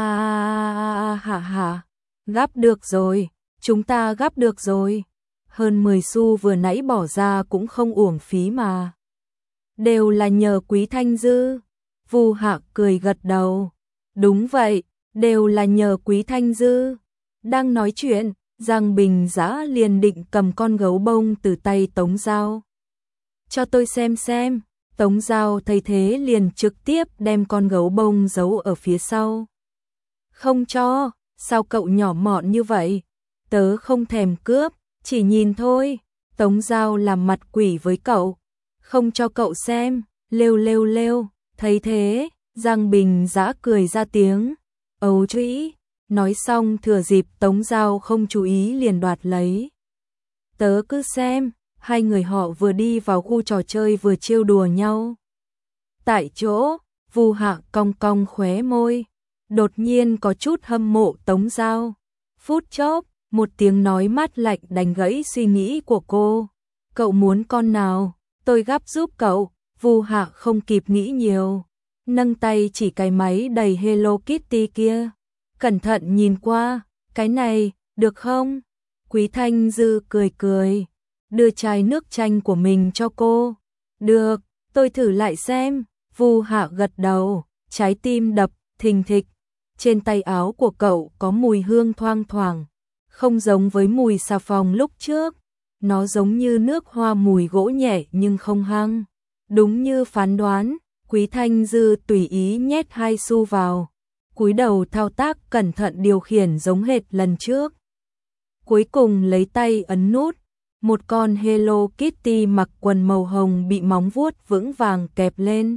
a a hả hả, gắp được rồi, chúng ta gắp được rồi. Hơn mười xu vừa nãy bỏ ra cũng không uổng phí mà. Đều là nhờ Quý Thanh Dư. Vu Hạ cười gật đầu. Đúng vậy, đều là nhờ Quý Thanh Dư. Đang nói chuyện, Giang Bình Dã liền định cầm con gấu bông từ tay Tống Giao. Cho tôi xem xem. Tống Giao thấy thế liền trực tiếp đem con gấu bông giấu ở phía sau. Không cho, sao cậu nhỏ mọn như vậy? Tớ không thèm cướp, chỉ nhìn thôi. Tống Giao làm mặt quỷ với cậu. Không cho cậu xem, lêu lêu lêu. Thấy thế, Giang Bình Dã cười ra tiếng. Ấu trĩ. Nói xong thừa dịp Tống Giao không chú ý liền đoạt lấy. Tớ cứ xem. Hai người họ vừa đi vào khu trò chơi vừa trêu đùa nhau. Tại chỗ, Vu Hạ cong cong khóe môi, đột nhiên có chút hâm mộ Tống Giao. Phút chốc, một tiếng nói mát lạnh đánh gãy suy nghĩ của cô. Cậu muốn con nào? Tôi gắp giúp cậu. Vu Hạ không kịp nghĩ nhiều, nâng tay chỉ cái máy đầy Hello Kitty kia. Cẩn thận nhìn qua, cái này, được không? Quý Thanh Dư cười cười. đưa chai nước chanh của mình cho cô. Được, tôi thử lại xem. Vu Hạ gật đầu, trái tim đập thình thịch. Trên tay áo của cậu có mùi hương thoang thoảng, không giống với mùi xà phòng lúc trước. Nó giống như nước hoa mùi gỗ nhẹ nhưng không hăng. Đúng như phán đoán, Quý Thanh Dư tùy ý nhét hai xu vào, cúi đầu thao tác cẩn thận điều khiển giống hệt lần trước. Cuối cùng lấy tay ấn nút, một con Hello Kitty mặc quần màu hồng bị móng vuốt vững vàng kẹp lên.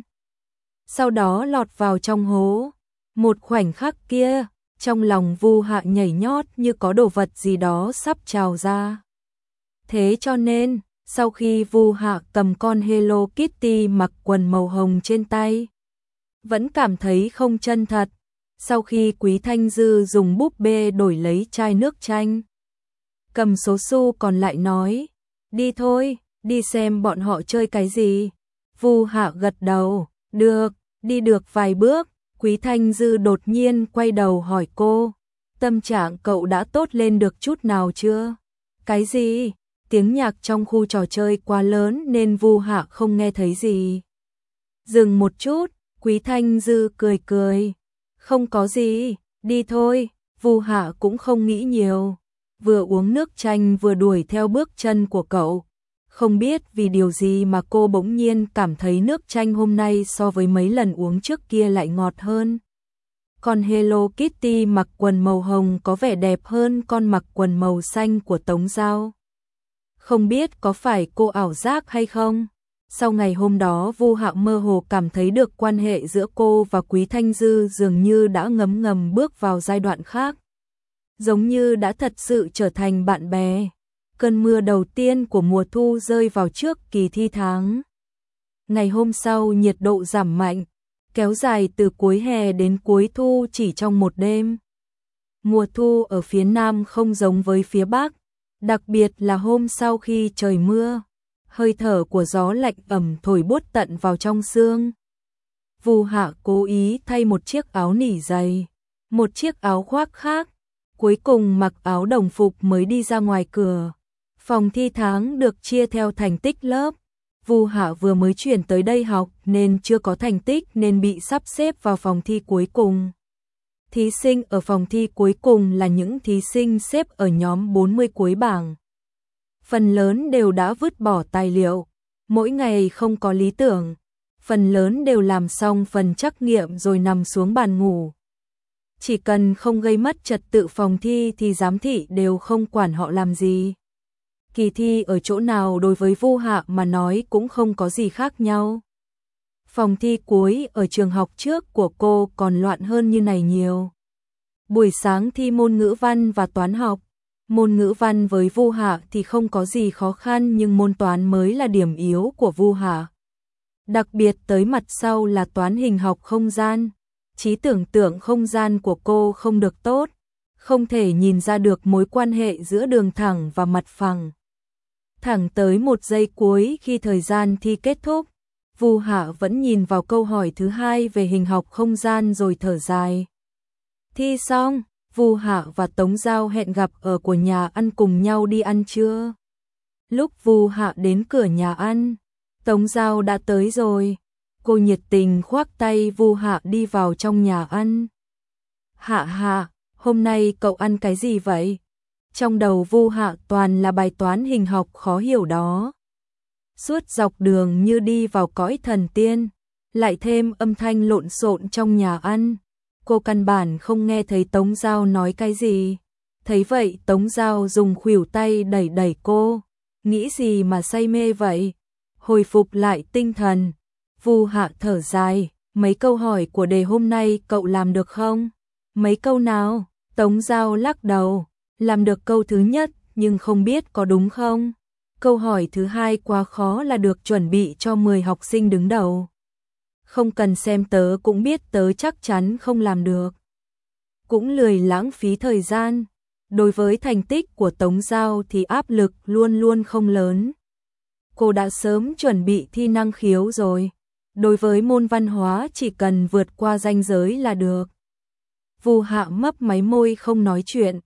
Sau đó lọt vào trong hố. Một khoảnh khắc kia, trong lòng Vu Hạ nhảy nhót như có đồ vật gì đó sắp trào ra. Thế cho nên, sau khi Vu Hạ cầm con Hello Kitty mặc quần màu hồng trên tay, vẫn cảm thấy không chân thật. Sau khi Quý Thanh Dư dùng búp bê đổi lấy chai nước chanh, cầm số xu còn lại nói, đi thôi, đi xem bọn họ chơi cái gì. Vu Hạ gật đầu, được, đi được vài bước, Quý Thanh Dư đột nhiên quay đầu hỏi cô, tâm trạng cậu đã tốt lên được chút nào chưa? Cái gì? Tiếng nhạc trong khu trò chơi quá lớn nên Vu Hạ không nghe thấy gì. Dừng một chút, Quý Thanh Dư cười cười, không có gì, đi thôi. Vu Hạ cũng không nghĩ nhiều, vừa uống nước chanh vừa đuổi theo bước chân của cậu. Không biết vì điều gì mà cô bỗng nhiên cảm thấy nước chanh hôm nay so với mấy lần uống trước kia lại ngọt hơn. Con Hello Kitty mặc quần màu hồng có vẻ đẹp hơn con mặc quần màu xanh của Tống Giao. Không biết có phải cô ảo giác hay không? Sau ngày hôm đó Vu Hạ mơ hồ cảm thấy được quan hệ giữa cô và Quý Thanh Dư dường như đã ngấm ngầm bước vào giai đoạn khác. Giống như đã thật sự trở thành bạn bè. Cơn mưa đầu tiên của mùa thu rơi vào trước kỳ thi tháng. Ngày hôm sau nhiệt độ giảm mạnh, kéo dài từ cuối hè đến cuối thu chỉ trong một đêm. Mùa thu ở phía Nam không giống với phía Bắc, đặc biệt là hôm sau khi trời mưa, hơi thở của gió lạnh ẩm thổi buốt tận vào trong xương. Vu Hạ cố ý thay một chiếc áo nỉ dày, một chiếc áo khoác khác, cuối cùng mặc áo đồng phục mới đi ra ngoài cửa. Phòng thi tháng được chia theo thành tích lớp. Vu Hạ vừa mới chuyển tới đây học nên chưa có thành tích nên bị sắp xếp vào phòng thi cuối cùng. Thí sinh ở phòng thi cuối cùng là những thí sinh xếp ở nhóm bốn mươi cuối bảng. Phần lớn đều đã vứt bỏ tài liệu, mỗi ngày không có lý tưởng, phần lớn đều làm xong phần trắc nghiệm rồi nằm xuống bàn ngủ. Chỉ cần không gây mất trật tự phòng thi thì giám thị đều không quản họ làm gì. Kỳ thi ở chỗ nào đối với Vu Hạ mà nói cũng không có gì khác nhau. Phòng thi cuối ở trường học trước của cô còn loạn hơn như này nhiều. Buổi sáng thi môn ngữ văn và toán học. Môn ngữ văn với Vu Hạ thì không có gì khó khăn nhưng môn toán mới là điểm yếu của Vu Hạ. Đặc biệt tới mặt sau là toán hình học không gian. Trí tưởng tượng không gian của cô không được tốt, không thể nhìn ra được mối quan hệ giữa đường thẳng và mặt phẳng. Thẳng tới một giây cuối khi thời gian thi kết thúc, Vu Hạ vẫn nhìn vào câu hỏi thứ hai về hình học không gian rồi thở dài. Thi xong, Vu Hạ và Tống Giao hẹn gặp ở của nhà ăn cùng nhau đi ăn trưa. Lúc Vu Hạ đến cửa nhà ăn, Tống Giao đã tới rồi. Cô nhiệt tình khoác tay Vu Hạ đi vào trong nhà ăn. Hạ Hạ, hôm nay cậu ăn cái gì vậy? Trong đầu Vu Hạ toàn là bài toán hình học khó hiểu đó. Suốt dọc đường như đi vào cõi thần tiên, lại thêm âm thanh lộn xộn trong nhà ăn. Cô căn bản không nghe thấy Tống Giao nói cái gì. Thấy vậy Tống Giao dùng khuỷu tay đẩy đẩy cô. Nghĩ gì mà say mê vậy? Hồi phục lại tinh thần. Vu Hạ thở dài, mấy câu hỏi của đề hôm nay cậu làm được không? Mấy câu nào? Tống Giao lắc đầu, làm được câu thứ nhất nhưng không biết có đúng không? Câu hỏi thứ hai quá khó là được chuẩn bị cho mười học sinh đứng đầu. Không cần xem tớ cũng biết tớ chắc chắn không làm được. Cũng lười lãng phí thời gian. Đối với thành tích của Tống Giao thì áp lực luôn luôn không lớn. Cô đã sớm chuẩn bị thi năng khiếu rồi. Đối với môn văn hóa chỉ cần vượt qua ranh giới là được. Vu Hạ mấp máy môi không nói chuyện.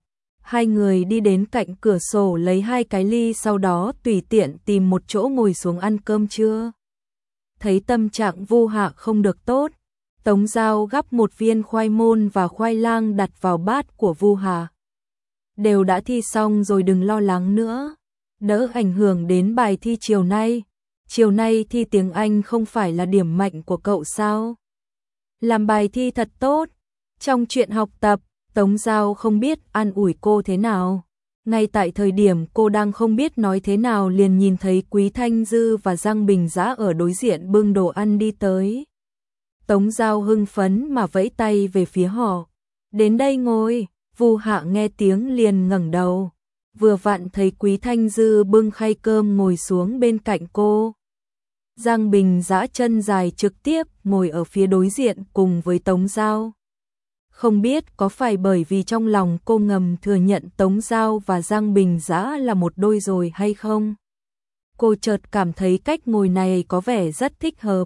Hai người đi đến cạnh cửa sổ lấy hai cái ly, sau đó tùy tiện tìm một chỗ ngồi xuống ăn cơm trưa. Thấy tâm trạng Vu Hạ không được tốt, Tống Giao gắp một viên khoai môn và khoai lang đặt vào bát của Vu Hạ. Đều đã thi xong rồi, đừng lo lắng nữa, đỡ ảnh hưởng đến bài thi chiều nay. Chiều nay thi tiếng Anh không phải là điểm mạnh của cậu sao? Làm bài thi thật tốt. Trong chuyện học tập, Tống Giao không biết an ủi cô thế nào. Ngay tại thời điểm cô đang không biết nói thế nào, liền nhìn thấy Quý Thanh Dư và Giang Bình Dã ở đối diện bưng đồ ăn đi tới. Tống Giao hưng phấn mà vẫy tay về phía họ. Đến đây ngồi. Vu Hạ nghe tiếng liền ngẩng đầu. Vừa vặn thấy Quý Thanh Dư bưng khay cơm ngồi xuống bên cạnh cô. Giang Bình Dã chân dài trực tiếp ngồi ở phía đối diện cùng với Tống Giao. Không biết có phải bởi vì trong lòng cô ngầm thừa nhận Tống Giao và Giang Bình Dã là một đôi rồi hay không? Cô chợt cảm thấy cách ngồi này có vẻ rất thích hợp,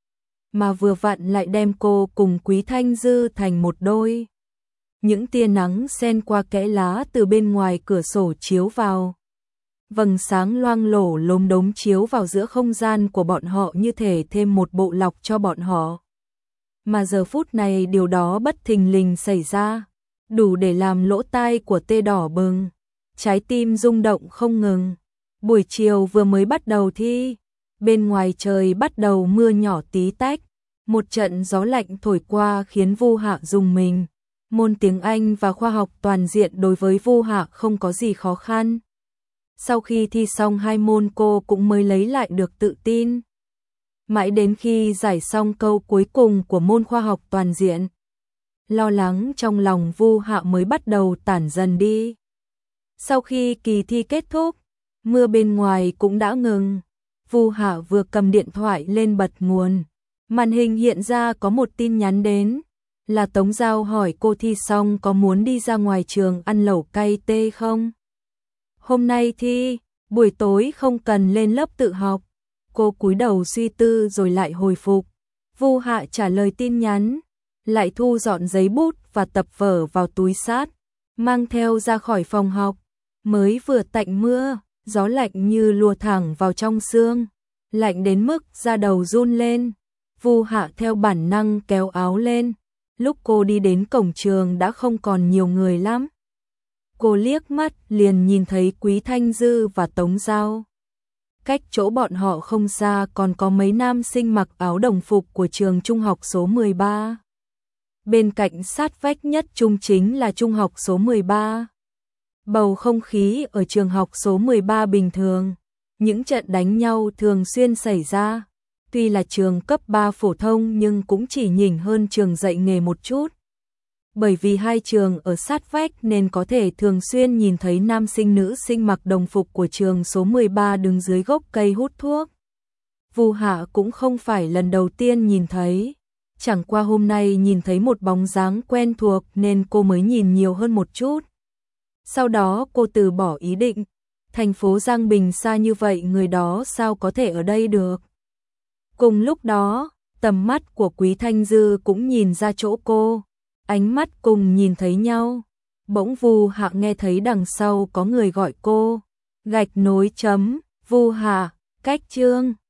mà vừa vặn lại đem cô cùng Quý Thanh Dư thành một đôi. Những tia nắng xen qua kẽ lá từ bên ngoài cửa sổ chiếu vào. Vầng sáng loang lổ lốm đốm chiếu vào giữa không gian của bọn họ, như thể thêm một bộ lọc cho bọn họ. Mà giờ phút này điều đó bất thình lình xảy ra, đủ để làm lỗ tai của Tê đỏ bừng, trái tim rung động không ngừng. Buổi chiều vừa mới bắt đầu thi, bên ngoài trời bắt đầu mưa nhỏ tí tách, một trận gió lạnh thổi qua khiến Vu Hạ rùng mình. Môn tiếng Anh và khoa học toàn diện đối với Vu Hạ không có gì khó khăn. Sau khi thi xong hai môn, cô cũng mới lấy lại được tự tin. Mãi đến khi giải xong câu cuối cùng của môn khoa học toàn diện, lo lắng trong lòng Vu Hạ mới bắt đầu tản dần đi. Sau khi kỳ thi kết thúc, mưa bên ngoài cũng đã ngừng. Vu Hạ vừa cầm điện thoại lên bật nguồn, màn hình hiện ra có một tin nhắn đến. Là Tống Giao hỏi cô thi xong có muốn đi ra ngoài trường ăn lẩu cay tê không? Hôm nay thi, buổi tối không cần lên lớp tự học. Cô cúi đầu suy tư rồi lại hồi phục. Vu Hạ trả lời tin nhắn, lại thu dọn giấy bút và tập vở vào túi sát, mang theo ra khỏi phòng học. Mới vừa tạnh mưa, gió lạnh như lùa thẳng vào trong xương, lạnh đến mức da đầu run lên. Vu Hạ theo bản năng kéo áo lên. Lúc cô đi đến cổng trường đã không còn nhiều người lắm. Cô liếc mắt liền nhìn thấy Quý Thanh Dư và Tống Giao. Cách chỗ bọn họ không xa còn có mấy nam sinh mặc áo đồng phục của trường trung học số mười ba. Bên cạnh sát vách nhất trung chính là trung học số mười ba. Bầu không khí ở trường học số mười ba bình thường. Những trận đánh nhau thường xuyên xảy ra. Tuy là trường cấp ba phổ thông nhưng cũng chỉ nhỉnh hơn trường dạy nghề một chút. Bởi vì hai trường ở sát vách nên có thể thường xuyên nhìn thấy nam sinh nữ sinh mặc đồng phục của trường số mười ba đứng dưới gốc cây hút thuốc. Vu Hạ cũng không phải lần đầu tiên nhìn thấy, chẳng qua hôm nay nhìn thấy một bóng dáng quen thuộc nên cô mới nhìn nhiều hơn một chút. Sau đó cô từ bỏ ý định, thành phố Giang Bình xa như vậy, người đó sao có thể ở đây được. Cùng lúc đó, tầm mắt của Quý Thanh Dư cũng nhìn ra chỗ cô, ánh mắt cùng nhìn thấy nhau. Bỗng Vu Hạ nghe thấy đằng sau có người gọi cô, gạch nối chấm, Vu Hạ, cách chương.